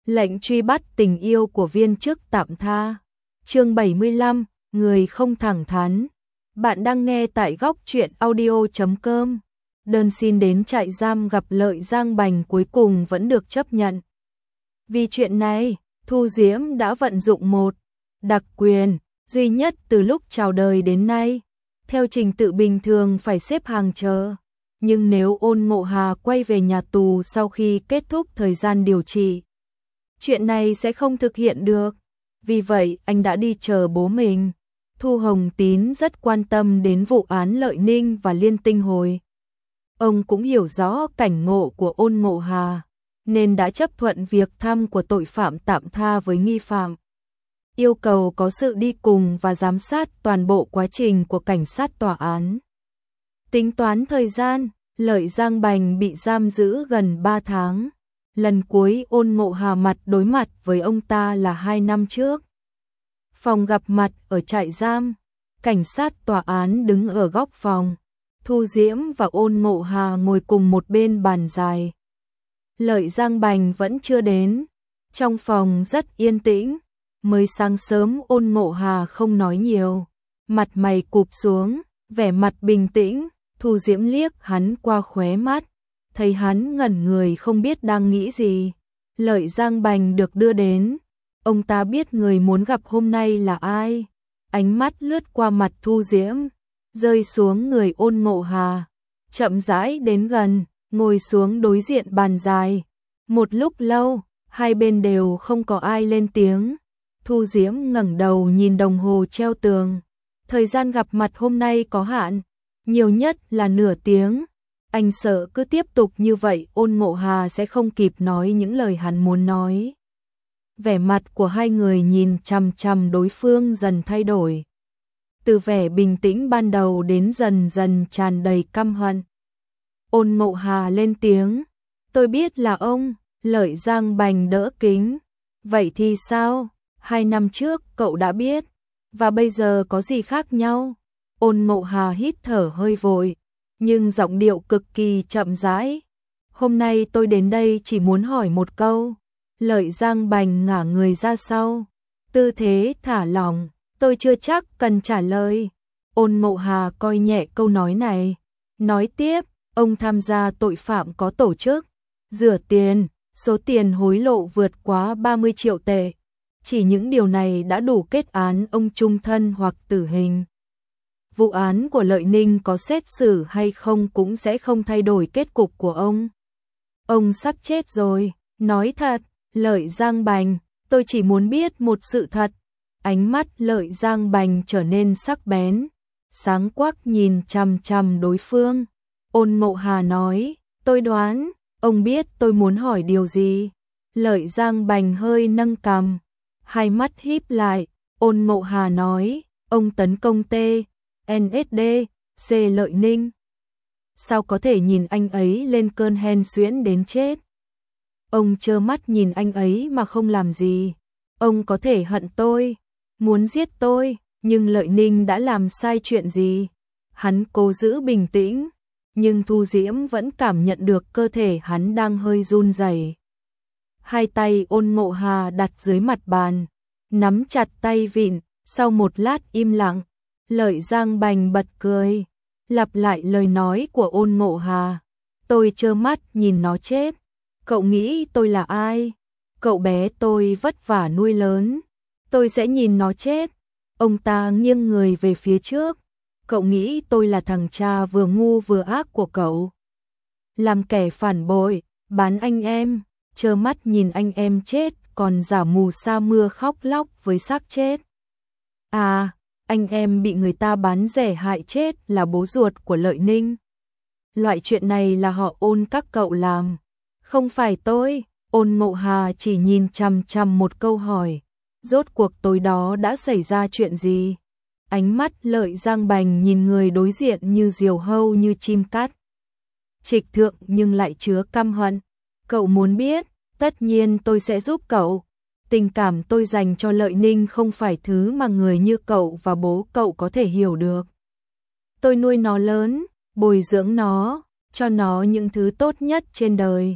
Lệnh truy bắt tình yêu của viên chức tạm tha. Chương 75, người không thẳng thắn. Bạn đang nghe tại góc truyện audio.com. Đơn xin đến trại giam gặp Lợi Giang Bành cuối cùng vẫn được chấp nhận. Vì chuyện này, Thu Diễm đã vận dụng một đặc quyền duy nhất từ lúc chào đời đến nay. Theo trình tự bình thường phải xếp hàng chờ. Nhưng nếu Ôn Ngộ Hà quay về nhà tù sau khi kết thúc thời gian điều trị, chuyện này sẽ không thực hiện được. Vì vậy anh đã đi chờ bố mình. Thu Hồng Tín rất quan tâm đến vụ án Lợi Ninh và Liên Tinh Hồi. Ông cũng hiểu rõ cảnh ngộ của Ôn Ngộ Hà, nên đã chấp thuận việc thăm của tội phạm tạm tha với nghi phạm. Yêu cầu có sự đi cùng và giám sát toàn bộ quá trình của cảnh sát tòa án. Tính toán thời gian, Lợi Giang Bành bị giam giữ gần 3 tháng. Lần cuối Ôn Ngộ Hà mặt đối mặt với ông ta là 2 năm trước. Phòng gặp mặt ở trại giam, cảnh sát tòa án đứng ở góc phòng. Thu Diễm và Ôn Ngộ Hà ngồi cùng một bên bàn dài. Lợi Giang Bành vẫn chưa đến. Trong phòng rất yên tĩnh. Mới sáng sớm Ôn Ngộ Hà không nói nhiều. Mặt mày cụp xuống, vẻ mặt bình tĩnh. Thu Diễm liếc hắn qua khóe mắt. Thấy hắn ngẩn người không biết đang nghĩ gì. Lợi Giang Bành được đưa đến. Ông ta biết người muốn gặp hôm nay là ai. Ánh mắt lướt qua mặt Thu Diễm, rơi xuống người Ôn Ngộ Hà. Chậm rãi đến gần, ngồi xuống đối diện bàn dài. Một lúc lâu, hai bên đều không có ai lên tiếng. Thu Diễm ngẩng đầu nhìn đồng hồ treo tường. Thời gian gặp mặt hôm nay có hạn, nhiều nhất là nửa tiếng. Anh sợ cứ tiếp tục như vậy Ôn Ngộ Hà sẽ không kịp nói những lời hắn muốn nói. Vẻ mặt của hai người nhìn chằm chằm đối phương dần thay đổi. Từ vẻ bình tĩnh ban đầu đến dần dần tràn đầy căm hận. Ôn Ngộ Hà lên tiếng. Tôi biết là ông. Lợi Giang Bành đỡ kính. Vậy thì sao? 2 năm trước cậu đã biết. Và bây giờ có gì khác nhau? Ôn Ngộ Hà hít thở hơi vội, nhưng giọng điệu cực kỳ chậm rãi. Hôm nay tôi đến đây chỉ muốn hỏi một câu. Lợi Giang Bành ngả người ra sau, tư thế thả lỏng. Tôi chưa chắc cần trả lời. Ôn Ngộ Hà coi nhẹ câu nói này. Nói tiếp, ông tham gia tội phạm có tổ chức, rửa tiền, số tiền hối lộ vượt quá 30 triệu tệ. Chỉ những điều này đã đủ kết án ông chung thân hoặc tử hình. Vụ án của Lợi Ninh có xét xử hay không cũng sẽ không thay đổi kết cục của ông. Ông sắp chết rồi, nói thật. Lợi Giang Bành, tôi chỉ muốn biết một sự thật. Ánh mắt Lợi Giang Bành trở nên sắc bén, sáng quắc nhìn chằm chằm đối phương. Ôn Ngộ Hà nói, tôi đoán, ông biết tôi muốn hỏi điều gì. Lợi Giang Bành hơi nâng cằm, hai mắt híp lại. Ôn Ngộ Hà nói, ông tấn công TNSD, C Lợi Ninh. Sao có thể nhìn anh ấy lên cơn hen suyễn đến chết? Ông trơ mắt nhìn anh ấy mà không làm gì. Ông có thể hận tôi, muốn giết tôi, nhưng Lợi Ninh đã làm sai chuyện gì? Hắn cố giữ bình tĩnh, nhưng Thu Diễm vẫn cảm nhận được cơ thể hắn đang hơi run rẩy. Hai tay Ôn Ngộ Hà đặt dưới mặt bàn, nắm chặt tay vịn. Sau một lát im lặng, Lợi Giang Bành bật cười, lặp lại lời nói của Ôn Ngộ Hà. Tôi trơ mắt nhìn nó chết. Cậu nghĩ tôi là ai? Cậu bé tôi vất vả nuôi lớn. Tôi sẽ nhìn nó chết. Ông ta nghiêng người về phía trước. Cậu nghĩ tôi là thằng cha vừa ngu vừa ác của cậu? Làm kẻ phản bội, bán anh em, trơ mắt nhìn anh em chết, còn giả mù sa mưa khóc lóc với xác chết. À, anh em bị người ta bán rẻ hại chết là bố ruột của Lợi Ninh. Loại chuyện này là họ Ôn các cậu làm. Không phải tôi. Ôn Ngộ Hà chỉ nhìn chằm chằm một câu hỏi. Rốt cuộc tối đó đã xảy ra chuyện gì? Ánh mắt Lợi Giang Bành nhìn người đối diện như diều hâu như chim cắt. Trịch thượng nhưng lại chứa căm hận. Cậu muốn biết? Tất nhiên tôi sẽ giúp cậu. Tình cảm tôi dành cho Lợi Ninh không phải thứ mà người như cậu và bố cậu có thể hiểu được. Tôi nuôi nó lớn, bồi dưỡng nó, cho nó những thứ tốt nhất trên đời.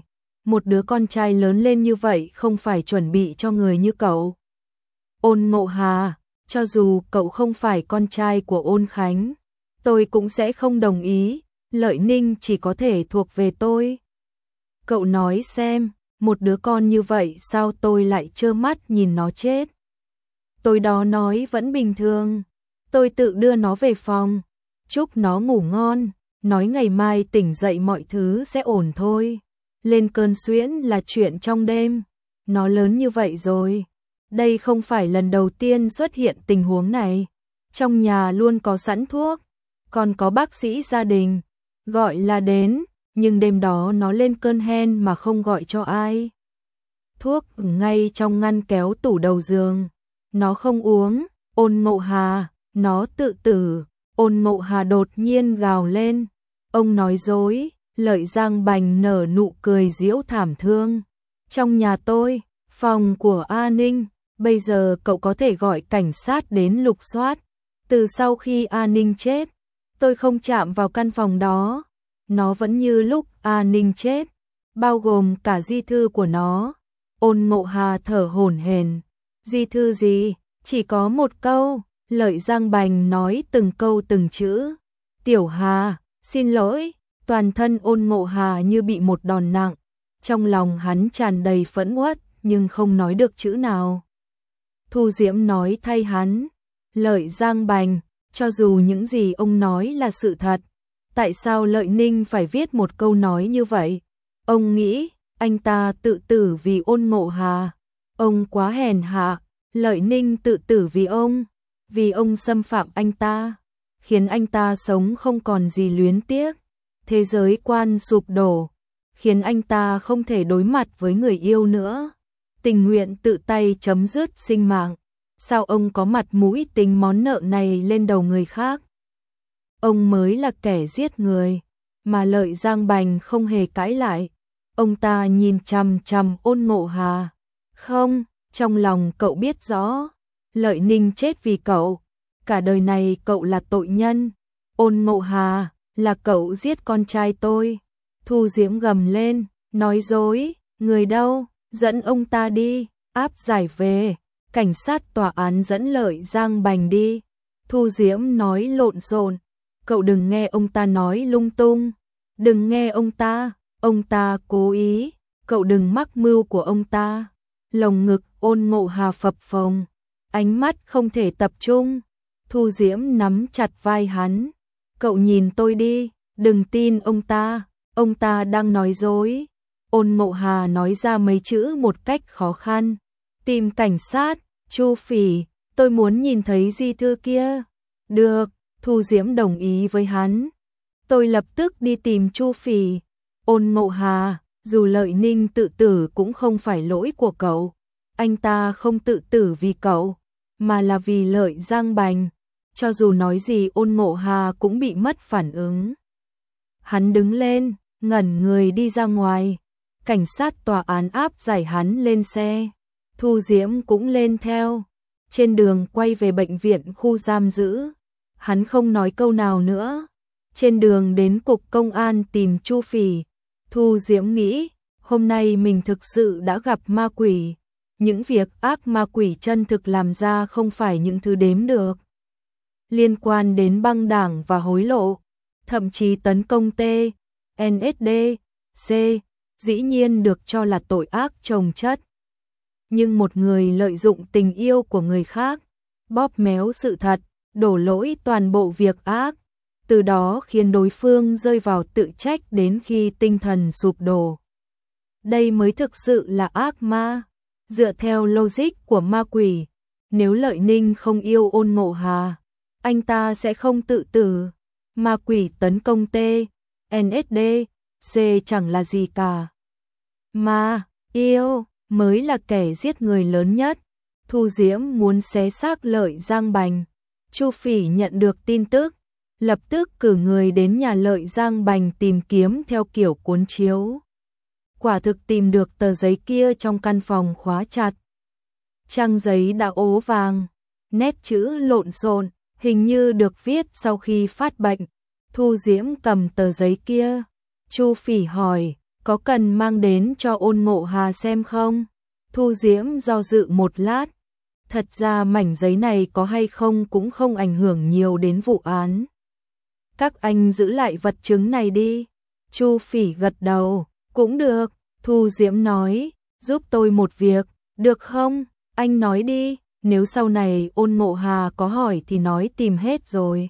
một đứa con trai lớn lên như vậy không phải chuẩn bị cho người như cậu. Ôn Ngộ Hà, cho dù cậu không phải con trai của Ôn Khánh, tôi cũng sẽ không đồng ý, Lợi Ninh chỉ có thể thuộc về tôi. Cậu nói xem, một đứa con như vậy sao tôi lại trơ mắt nhìn nó chết. Tôi đó nói vẫn bình thường, tôi tự đưa nó về phòng, chúc nó ngủ ngon, nói ngày mai tỉnh dậy mọi thứ sẽ ổn thôi. Lên cơn suyễn là chuyện trong đêm, nó lớn như vậy rồi. Đây không phải lần đầu tiên xuất hiện tình huống này. Trong nhà luôn có sẵn thuốc, còn có bác sĩ gia đình, gọi là đến, nhưng đêm đó nó lên cơn hen mà không gọi cho ai. Thuốc ngay trong ngăn kéo tủ đầu giường, nó không uống, Ôn Ngộ Hà, nó tự tử. Ôn Ngộ Hà đột nhiên gào lên, ông nói dối. Lợi Giang Bành nở nụ cười giễu thảm thương. Trong nhà tôi, phòng của A Ninh, bây giờ cậu có thể gọi cảnh sát đến lục soát. Từ sau khi A Ninh chết, tôi không chạm vào căn phòng đó. Nó vẫn như lúc A Ninh chết, bao gồm cả di thư của nó. Ôn Ngộ Hà thở hổn hển. Di thư gì? Chỉ có một câu. Lợi Giang Bành nói từng câu từng chữ. Tiểu Hà, xin lỗi. Toàn thân Ôn Ngộ Hà như bị một đòn nặng, trong lòng hắn tràn đầy phẫn uất nhưng không nói được chữ nào. Thu Diễm nói thay hắn, Lợi Giang Bành, cho dù những gì ông nói là sự thật, tại sao Lợi Ninh phải viết một câu nói như vậy? Ông nghĩ anh ta tự tử vì Ôn Ngộ Hà, ông quá hèn hạ. Lợi Ninh tự tử vì ông xâm phạm anh ta, khiến anh ta sống không còn gì luyến tiếc. Thế giới quan sụp đổ, khiến anh ta không thể đối mặt với người yêu nữa, tình nguyện tự tay chấm dứt sinh mạng. Sao ông có mặt mũi tính món nợ này lên đầu người khác? Ông mới là kẻ giết người, mà Lợi Giang Bành không hề cãi lại. Ông ta nhìn chằm chằm Ôn Ngộ Hà. Không, trong lòng cậu biết rõ, Lợi Ninh chết vì cậu, cả đời này cậu là tội nhân. Ôn Ngộ Hà, là cậu giết con trai tôi. Thu Diễm gầm lên, nói dối, người đâu, dẫn ông ta đi, áp giải về. Cảnh sát tòa án dẫn Lợi Giang Bành đi. Thu Diễm nói lộn xộn, cậu đừng nghe ông ta nói lung tung, đừng nghe ông ta cố ý, cậu đừng mắc mưu của ông ta. Lồng ngực Ôn Ngộ Hà phập phồng, ánh mắt không thể tập trung. Thu Diễm nắm chặt vai hắn, cậu nhìn tôi đi, đừng tin ông ta đang nói dối. Ôn Ngộ Hà nói ra mấy chữ một cách khó khăn. Tìm cảnh sát, Chu Phỉ, tôi muốn nhìn thấy di thư kia. Được, Thu Diễm đồng ý với hắn. Tôi lập tức đi tìm Chu Phỉ. Ôn Ngộ Hà, dù Lợi Ninh tự tử cũng không phải lỗi của cậu. Anh ta không tự tử vì cậu, mà là vì Lợi Giang Bành. Cho dù nói gì Ôn Ngộ Hà cũng bị mất phản ứng. Hắn đứng lên, ngẩn người đi ra ngoài. Cảnh sát tòa án áp giải hắn lên xe. Thu Diễm cũng lên theo. Trên đường quay về bệnh viện khu giam giữ, hắn không nói câu nào nữa. Trên đường đến cục công an tìm Chu Phỉ, Thu Diễm nghĩ, hôm nay mình thực sự đã gặp ma quỷ. Những việc ác ma quỷ chân thực làm ra không phải những thứ đếm được. Liên quan đến băng đảng và hối lộ, thậm chí tấn công TNSD, C, dĩ nhiên được cho là tội ác chồng chất. Nhưng một người lợi dụng tình yêu của người khác, bóp méo sự thật, đổ lỗi toàn bộ việc ác, từ đó khiến đối phương rơi vào tự trách đến khi tinh thần sụp đổ. Đây mới thực sự là ác ma. Dựa theo logic của ma quỷ, nếu Lợi Ninh không yêu Ôn Ngộ Hà, anh ta sẽ không tự tử. Ma quỷ tấn công TNSD, C chẳng là gì cả. Ma yêu mới là kẻ giết người lớn nhất. Thu Diễm muốn xé xác Lợi Giang Bành. Chu Phỉ nhận được tin tức, lập tức cử người đến nhà Lợi Giang Bành tìm kiếm theo kiểu cuốn chiếu. Quả thực tìm được tờ giấy kia trong căn phòng khóa chặt. Trang giấy đã ố vàng, nét chữ lộn xộn, hình như được viết sau khi phát bệnh. Thu Diễm cầm tờ giấy kia. Chu Phỉ hỏi, có cần mang đến cho Ôn Ngộ Hà xem không? Thu Diễm do dự một lát. Thật ra mảnh giấy này có hay không cũng không ảnh hưởng nhiều đến vụ án. Các anh giữ lại vật chứng này đi. Chu Phỉ gật đầu, cũng được. Thu Diễm nói, giúp tôi một việc, được không? Anh nói đi, nếu sau này Ôn Ngộ Hà có hỏi thì nói tìm hết rồi.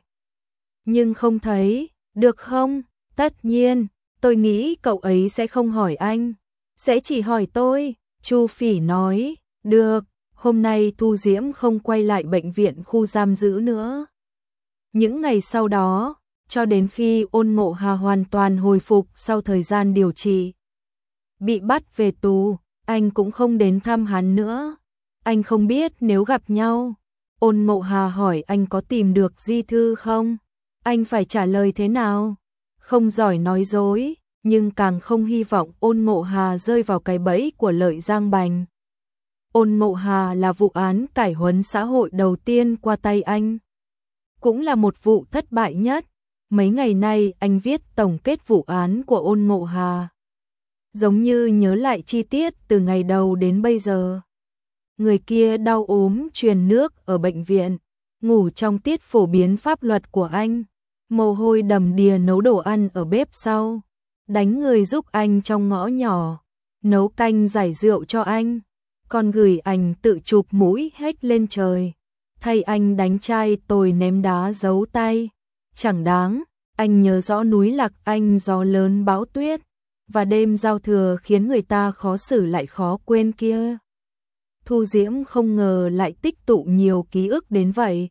Nhưng không thấy, được không? Tất nhiên, tôi nghĩ cậu ấy sẽ không hỏi anh, sẽ chỉ hỏi tôi. Chu Phỉ nói, được. Hôm nay Thu Diễm không quay lại bệnh viện khu giam giữ nữa. Những ngày sau đó, cho đến khi Ôn Ngộ Hà hoàn toàn hồi phục sau thời gian điều trị, bị bắt về tù, anh cũng không đến thăm hắn nữa. Anh không biết nếu gặp nhau, Ôn Ngộ Hà hỏi anh có tìm được di thư không, anh phải trả lời thế nào? Không giỏi nói dối, nhưng càng không hy vọng Ôn Ngộ Hà rơi vào cái bẫy của Lợi Giang Bành. Ôn Ngộ Hà là vụ án cải huấn xã hội đầu tiên qua tay anh, cũng là một vụ thất bại nhất. Mấy ngày nay anh viết tổng kết vụ án của Ôn Ngộ Hà, giống như nhớ lại chi tiết từ ngày đầu đến bây giờ. Người kia đau ốm truyền nước ở bệnh viện, ngủ trong tiết phổ biến pháp luật của anh, mồ hôi đầm đìa nấu đồ ăn ở bếp sau, đánh người giúp anh trong ngõ nhỏ, nấu canh giải rượu cho anh, còn gửi ảnh tự chụp mũi hếch lên trời, thay anh đánh chai tồi ném đá giấu tay. Chẳng đáng, anh nhớ rõ núi Lạc Anh gió lớn bão tuyết, và đêm giao thừa khiến người ta khó xử lại khó quên kia. Thu Diễm không ngờ lại tích tụ nhiều ký ức đến vậy.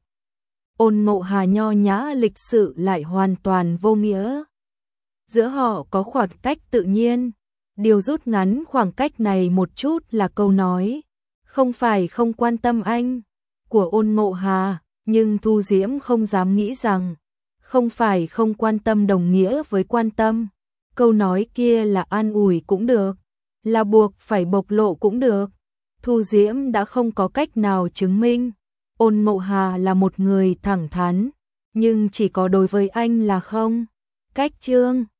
Ôn Ngộ Hà nho nhã lịch sự lại hoàn toàn vô nghĩa. Giữa họ có khoảng cách tự nhiên, điều rút ngắn khoảng cách này một chút là câu nói, không phải không quan tâm anh, của Ôn Ngộ Hà, nhưng Thu Diễm không dám nghĩ rằng, không phải không quan tâm đồng nghĩa với quan tâm. Câu nói kia là an ủi cũng được, là buộc phải bộc lộ cũng được. Thu Diễm đã không có cách nào chứng minh Ôn Ngộ Hà là một người thẳng thắn, nhưng chỉ có đối với anh là không. Cách chương